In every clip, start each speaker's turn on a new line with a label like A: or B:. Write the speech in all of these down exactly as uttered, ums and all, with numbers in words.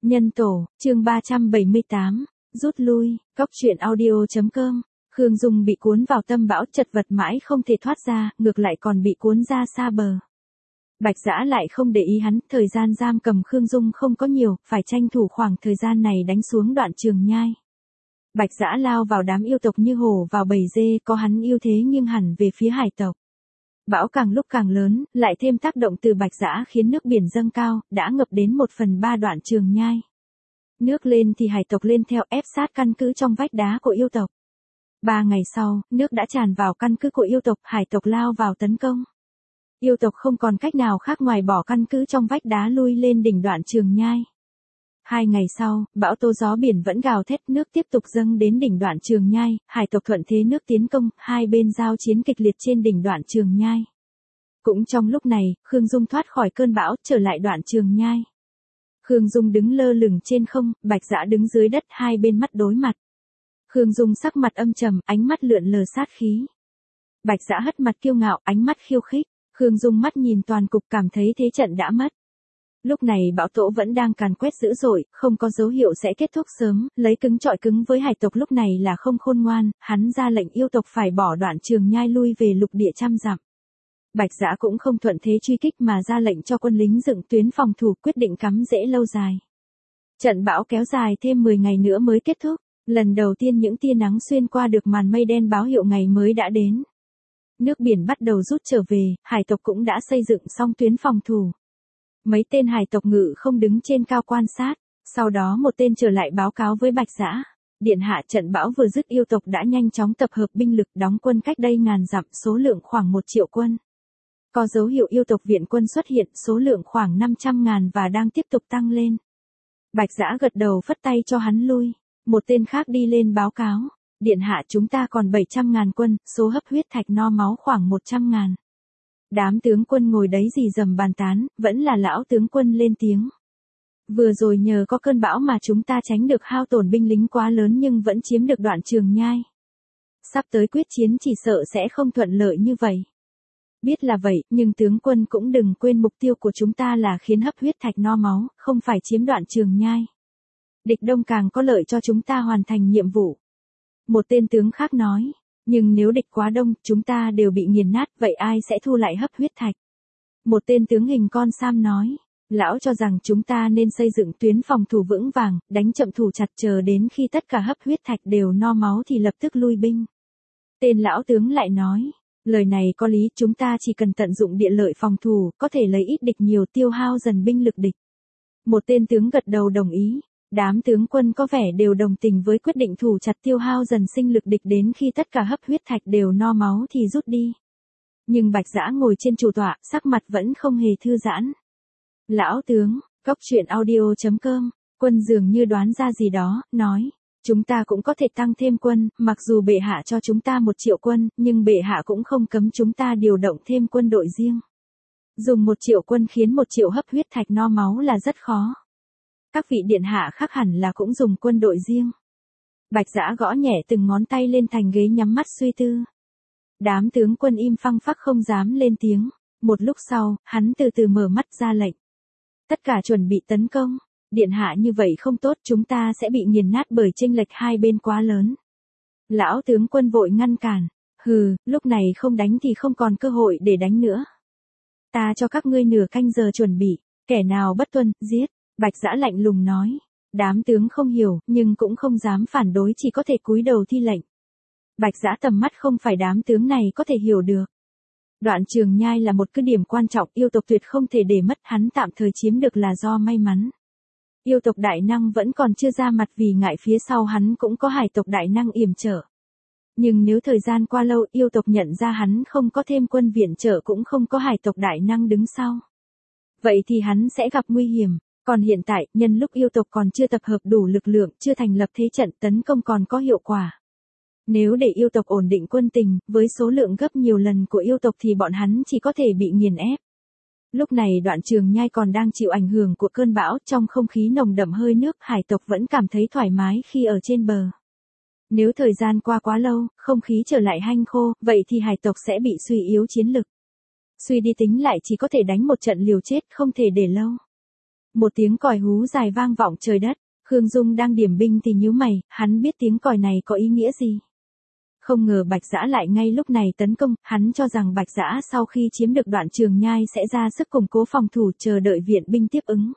A: Nhân tổ, chương ba trăm bảy mươi tám, rút lui, góc truyện audio.com. Khương Dung bị cuốn vào tâm bão, chật vật mãi không thể thoát ra, ngược lại còn bị cuốn ra xa bờ. Bạch Dã lại không để ý hắn, thời gian giam cầm Khương Dung không có nhiều, phải tranh thủ khoảng thời gian này đánh xuống đoạn Trường Nhai. Bạch Dã lao vào đám yêu tộc như hổ vào bầy dê, có hắn ưu thế nghiêng hẳn về phía hải tộc. Bão càng lúc càng lớn, lại thêm tác động từ Bạch Dã khiến nước biển dâng cao, đã ngập đến một phần ba đoạn Trường Nhai. Nước lên thì hải tộc lên theo, ép sát căn cứ trong vách đá của yêu tộc. Ba ngày sau, nước đã tràn vào căn cứ của yêu tộc, hải tộc lao vào tấn công. Yêu tộc không còn cách nào khác ngoài bỏ căn cứ trong vách đá lui lên đỉnh đoạn Trường Nhai. Hai ngày sau, bão tố gió biển vẫn gào thét, nước tiếp tục dâng đến đỉnh đoạn Trường Nhai, hải tộc thuận thế nước tiến công, hai bên giao chiến kịch liệt trên đỉnh đoạn Trường Nhai. Cũng trong lúc này, Khương Dung thoát khỏi cơn bão, trở lại đoạn Trường Nhai. Khương Dung đứng lơ lửng trên không, Bạch Dã đứng dưới đất, hai bên mắt đối mặt. Khương Dung sắc mặt âm trầm, ánh mắt lượn lờ sát khí. Bạch Dã hất mặt kiêu ngạo, ánh mắt khiêu khích. Khương Dung mắt nhìn toàn cục, cảm thấy thế trận đã mất. Lúc này bão tố vẫn đang càn quét dữ dội, không có dấu hiệu sẽ kết thúc sớm, lấy cứng trọi cứng với hải tộc lúc này là không khôn ngoan, hắn ra lệnh yêu tộc phải bỏ đoạn Trường Nhai lui về lục địa trăm dặm. Bạch Dã cũng không thuận thế truy kích mà ra lệnh cho quân lính dựng tuyến phòng thủ, quyết định cắm rễ lâu dài. Trận bão kéo dài thêm mười ngày nữa mới kết thúc, lần đầu tiên những tia nắng xuyên qua được màn mây đen báo hiệu ngày mới đã đến. Nước biển bắt đầu rút trở về, hải tộc cũng đã xây dựng xong tuyến phòng thủ. Mấy tên hải tộc ngự không đứng trên cao quan sát, sau đó một tên trở lại báo cáo với Bạch Dã. Điện hạ, trận bão vừa dứt, yêu tộc đã nhanh chóng tập hợp binh lực, đóng quân cách đây ngàn dặm, số lượng khoảng một triệu quân. Có dấu hiệu yêu tộc viện quân xuất hiện, số lượng khoảng năm trăm ngàn và đang tiếp tục tăng lên. Bạch Dã gật đầu phất tay cho hắn lui. Một tên khác đi lên báo cáo. Điện hạ, chúng ta còn bảy trăm ngàn quân, số hấp huyết thạch no máu khoảng một trăm ngàn. Đám tướng quân ngồi đấy rì rầm bàn tán, vẫn là lão tướng quân lên tiếng. Vừa rồi nhờ có cơn bão mà chúng ta tránh được hao tổn binh lính quá lớn nhưng vẫn chiếm được đoạn Trường Nhai. Sắp tới quyết chiến chỉ sợ sẽ không thuận lợi như vậy. Biết là vậy, nhưng tướng quân cũng đừng quên mục tiêu của chúng ta là khiến hấp huyết thạch no máu, không phải chiếm đoạn Trường Nhai. Địch đông càng có lợi cho chúng ta hoàn thành nhiệm vụ. Một tên tướng khác nói, nhưng nếu địch quá đông, chúng ta đều bị nghiền nát, vậy ai sẽ thu lại hấp huyết thạch? Một tên tướng hình con sam nói, lão cho rằng chúng ta nên xây dựng tuyến phòng thủ vững vàng, đánh chậm thủ chặt, chờ đến khi tất cả hấp huyết thạch đều no máu thì lập tức lui binh. Tên lão tướng lại nói, lời này có lý, chúng ta chỉ cần tận dụng địa lợi phòng thủ, có thể lấy ít địch nhiều, tiêu hao dần binh lực địch. Một tên tướng gật đầu đồng ý. Đám tướng quân có vẻ đều đồng tình với quyết định thủ chặt, tiêu hao dần sinh lực địch, đến khi tất cả hấp huyết thạch đều no máu thì rút đi. Nhưng Bạch Dã ngồi trên chủ tọa, sắc mặt vẫn không hề thư giãn. Lão tướng, góc truyện audio.com, quân dường như đoán ra gì đó, nói, chúng ta cũng có thể tăng thêm quân, mặc dù bệ hạ cho chúng ta một triệu quân, nhưng bệ hạ cũng không cấm chúng ta điều động thêm quân đội riêng. Dùng một triệu quân khiến một triệu hấp huyết thạch no máu là rất khó. Các vị điện hạ khác hẳn là cũng dùng quân đội riêng. Bạch Dã gõ nhẹ từng ngón tay lên thành ghế, nhắm mắt suy tư. Đám tướng quân im phăng phắc không dám lên tiếng. Một lúc sau, hắn từ từ mở mắt ra lệnh. Tất cả chuẩn bị tấn công. Điện hạ, như vậy không tốt, chúng ta sẽ bị nghiền nát bởi chênh lệch hai bên quá lớn. Lão tướng quân vội ngăn cản. Hừ, lúc này không đánh thì không còn cơ hội để đánh nữa. Ta cho các ngươi nửa canh giờ chuẩn bị. Kẻ nào bất tuân, giết. Bạch Dã lạnh lùng nói. Đám tướng không hiểu, nhưng cũng không dám phản đối, chỉ có thể cúi đầu thi lệnh. Bạch Dã tầm mắt không phải đám tướng này có thể hiểu được. Đoạn Trường Nhai là một cứ điểm quan trọng, yêu tộc tuyệt không thể để mất, hắn tạm thời chiếm được là do may mắn. Yêu tộc đại năng vẫn còn chưa ra mặt vì ngại phía sau hắn cũng có hải tộc đại năng yểm trợ. Nhưng nếu thời gian qua lâu, yêu tộc nhận ra hắn không có thêm quân viện trợ, cũng không có hải tộc đại năng đứng sau, vậy thì hắn sẽ gặp nguy hiểm. Còn hiện tại, nhân lúc yêu tộc còn chưa tập hợp đủ lực lượng, chưa thành lập thế trận, tấn công còn có hiệu quả. Nếu để yêu tộc ổn định quân tình, với số lượng gấp nhiều lần của yêu tộc thì bọn hắn chỉ có thể bị nghiền ép. Lúc này đoạn Trường Nhai còn đang chịu ảnh hưởng của cơn bão, trong không khí nồng đậm hơi nước, hải tộc vẫn cảm thấy thoải mái khi ở trên bờ. Nếu thời gian qua quá lâu, không khí trở lại hanh khô, vậy thì hải tộc sẽ bị suy yếu chiến lực. Suy đi tính lại chỉ có thể đánh một trận liều chết, không thể để lâu. Một tiếng còi hú dài vang vọng trời đất. Khương Dung đang điểm binh thì nhíu mày, hắn biết tiếng còi này có ý nghĩa gì. Không ngờ Bạch Dã lại ngay lúc này tấn công, hắn cho rằng Bạch Dã sau khi chiếm được đoạn Trường Nhai sẽ ra sức củng cố phòng thủ chờ đợi viện binh tiếp ứng.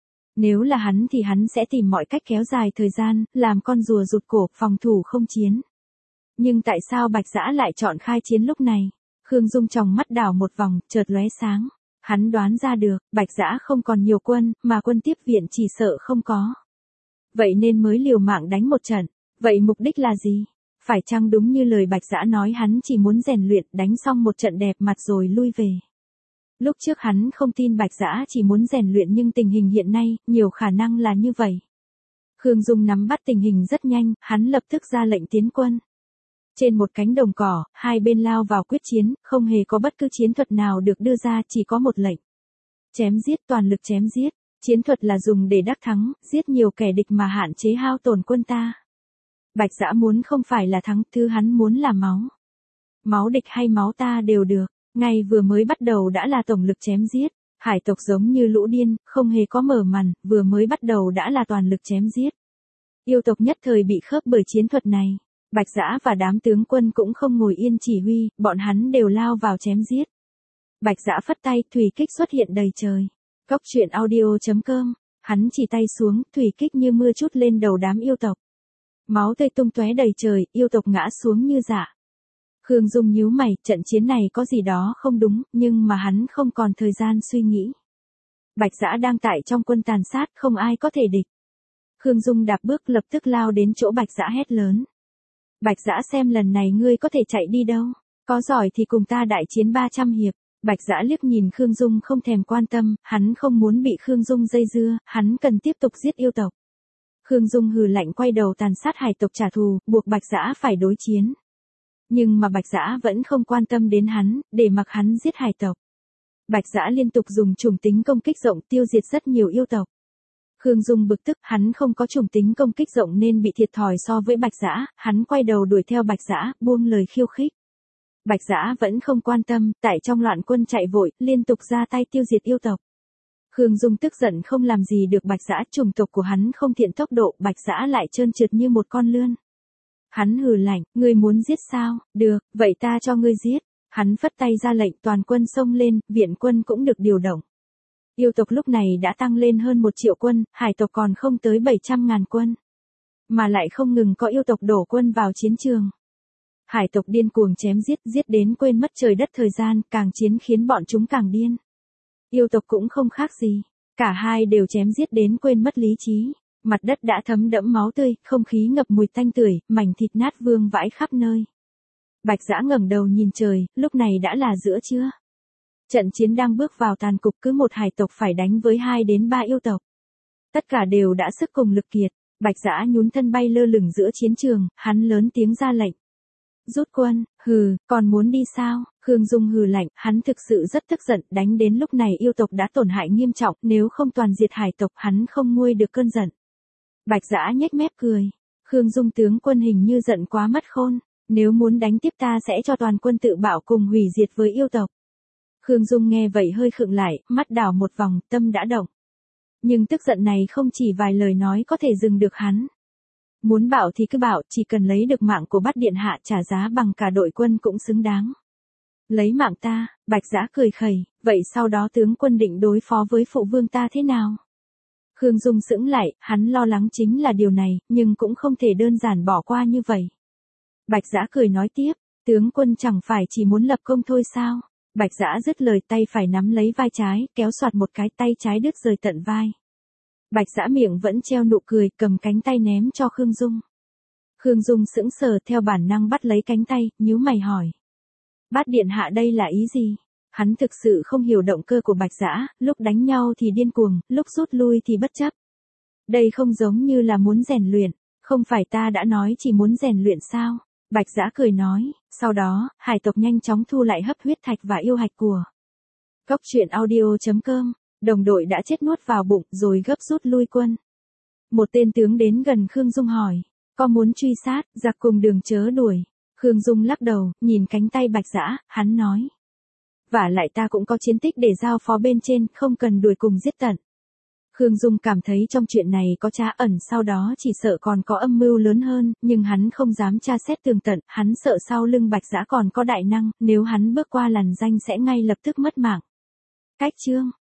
A: Nếu là hắn thì hắn sẽ tìm mọi cách kéo dài thời gian, làm con rùa rụt cổ, phòng thủ không chiến. Nhưng tại sao Bạch Dã lại chọn khai chiến lúc này? Khương Dung tròng mắt đảo một vòng, chợt lóe sáng. Hắn đoán ra được, Bạch Dã không còn nhiều quân, mà quân tiếp viện chỉ sợ không có. Vậy nên mới liều mạng đánh một trận. Vậy mục đích là gì? Phải chăng đúng như lời Bạch Dã nói hắn chỉ muốn rèn luyện, đánh xong một trận đẹp mặt rồi lui về? Lúc trước hắn không tin Bạch Dã chỉ muốn rèn luyện nhưng tình hình hiện nay, nhiều khả năng là như vậy. Khương Dung nắm bắt tình hình rất nhanh, hắn lập tức ra lệnh tiến quân. Trên một cánh đồng cỏ, hai bên lao vào quyết chiến, không hề có bất cứ chiến thuật nào được đưa ra, chỉ có một lệnh. Chém giết, toàn lực chém giết. Chiến thuật là dùng để đắc thắng, giết nhiều kẻ địch mà hạn chế hao tổn quân ta. Bạch Dã muốn không phải là thắng, thứ hắn muốn là máu. Máu địch hay máu ta đều được. Ngay vừa mới bắt đầu đã là tổng lực chém giết. Hải tộc giống như lũ điên, không hề có mở màn, vừa mới bắt đầu đã là toàn lực chém giết. Yêu tộc nhất thời bị khớp bởi chiến thuật này. Bạch Dã và đám tướng quân cũng không ngồi yên chỉ huy, bọn hắn đều lao vào chém giết. Bạch Dã phất tay, thủy kích xuất hiện đầy trời. Cốc truyện audio chấm com, hắn chỉ tay xuống, thủy kích như mưa trút lên đầu đám yêu tộc. Máu tươi tung tóe đầy trời, yêu tộc ngã xuống như rạ. Khương Dung nhíu mày, trận chiến này có gì đó không đúng, nhưng mà hắn không còn thời gian suy nghĩ. Bạch Dã đang tại trong quân tàn sát, không ai có thể địch. Khương Dung đạp bước lập tức lao đến chỗ Bạch Dã hét lớn. Bạch Dã xem lần này ngươi có thể chạy đi đâu, có giỏi thì cùng ta đại chiến ba trăm hiệp. Bạch Dã liếc nhìn Khương Dung không thèm quan tâm, hắn không muốn bị Khương Dung dây dưa, hắn cần tiếp tục giết yêu tộc. Khương Dung hừ lạnh quay đầu tàn sát hải tộc trả thù, buộc Bạch Dã phải đối chiến. Nhưng mà Bạch Dã vẫn không quan tâm đến hắn, để mặc hắn giết hải tộc. Bạch Dã liên tục dùng chủng tính công kích rộng tiêu diệt rất nhiều yêu tộc. Khương Dung bực tức, hắn không có chủng tính công kích rộng nên bị thiệt thòi so với Bạch Dã, hắn quay đầu đuổi theo Bạch Dã, buông lời khiêu khích. Bạch Dã vẫn không quan tâm, tại trong loạn quân chạy vội, liên tục ra tay tiêu diệt yêu tộc. Khương Dung tức giận không làm gì được Bạch Dã, chủng tộc của hắn không thiện tốc độ, Bạch Dã lại trơn trượt như một con lươn. Hắn hừ lạnh, ngươi muốn giết sao? Được, vậy ta cho ngươi giết. Hắn phất tay ra lệnh toàn quân xông lên, viện quân cũng được điều động. Yêu tộc lúc này đã tăng lên hơn một triệu quân, hải tộc còn không tới bảy trăm ngàn quân. Mà lại không ngừng có yêu tộc đổ quân vào chiến trường. Hải tộc điên cuồng chém giết, giết đến quên mất trời đất thời gian, càng chiến khiến bọn chúng càng điên. Yêu tộc cũng không khác gì, cả hai đều chém giết đến quên mất lý trí. Mặt đất đã thấm đẫm máu tươi, không khí ngập mùi tanh tưởi, mảnh thịt nát vương vãi khắp nơi. Bạch Dã ngẩng đầu nhìn trời, lúc này đã là giữa trưa. Trận chiến đang bước vào tàn cục, cứ một hải tộc phải đánh với hai đến ba yêu tộc. Tất cả đều đã sức cùng lực kiệt, Bạch Dã nhún thân bay lơ lửng giữa chiến trường, hắn lớn tiếng ra lệnh. Rút quân, hừ, còn muốn đi sao? Khương Dung hừ lạnh, hắn thực sự rất tức giận, đánh đến lúc này yêu tộc đã tổn hại nghiêm trọng, nếu không toàn diệt hải tộc hắn không nguôi được cơn giận. Bạch Dã nhếch mép cười. Khương Dung tướng quân hình như giận quá mất khôn, nếu muốn đánh tiếp ta sẽ cho toàn quân tự bạo cùng hủy diệt với yêu tộc. Khương Dung nghe vậy hơi khựng lại, mắt đảo một vòng, tâm đã động. Nhưng tức giận này không chỉ vài lời nói có thể dừng được hắn. Muốn bạo thì cứ bạo, chỉ cần lấy được mạng của Bát Điện Hạ trả giá bằng cả đội quân cũng xứng đáng. Lấy mạng ta, Bạch Dã cười khẩy, vậy sau đó tướng quân định đối phó với phụ vương ta thế nào? Khương Dung sững lại, hắn lo lắng chính là điều này, nhưng cũng không thể đơn giản bỏ qua như vậy. Bạch Dã cười nói tiếp, tướng quân chẳng phải chỉ muốn lập công thôi sao? Bạch Dã dứt lời tay phải nắm lấy vai trái, kéo soạt một cái tay trái đứt rời tận vai. Bạch Dã miệng vẫn treo nụ cười, cầm cánh tay ném cho Khương Dung. Khương Dung sững sờ theo bản năng bắt lấy cánh tay, nhíu mày hỏi. Bát Điện Hạ đây là ý gì? Hắn thực sự không hiểu động cơ của Bạch Dã, lúc đánh nhau thì điên cuồng, lúc rút lui thì bất chấp. Đây không giống như là muốn rèn luyện, không phải ta đã nói chỉ muốn rèn luyện sao? Bạch Dã cười nói, sau đó, hải tộc nhanh chóng thu lại hấp huyết thạch và yêu hạch của. Cốc truyện audio chấm com, đồng đội đã chết nuốt vào bụng rồi gấp rút lui quân. Một tên tướng đến gần Khương Dung hỏi, có muốn truy sát, giặc cùng đường chớ đuổi. Khương Dung lắc đầu, nhìn cánh tay Bạch Dã, hắn nói. Vả lại ta cũng có chiến tích để giao phó bên trên, không cần đuổi cùng giết tận. Khương Dung cảm thấy trong chuyện này có trá ẩn, sau đó chỉ sợ còn có âm mưu lớn hơn, nhưng hắn không dám tra xét tường tận, hắn sợ sau lưng Bạch Dã còn có đại năng, nếu hắn bước qua lằn danh sẽ ngay lập tức mất mạng. Cách chương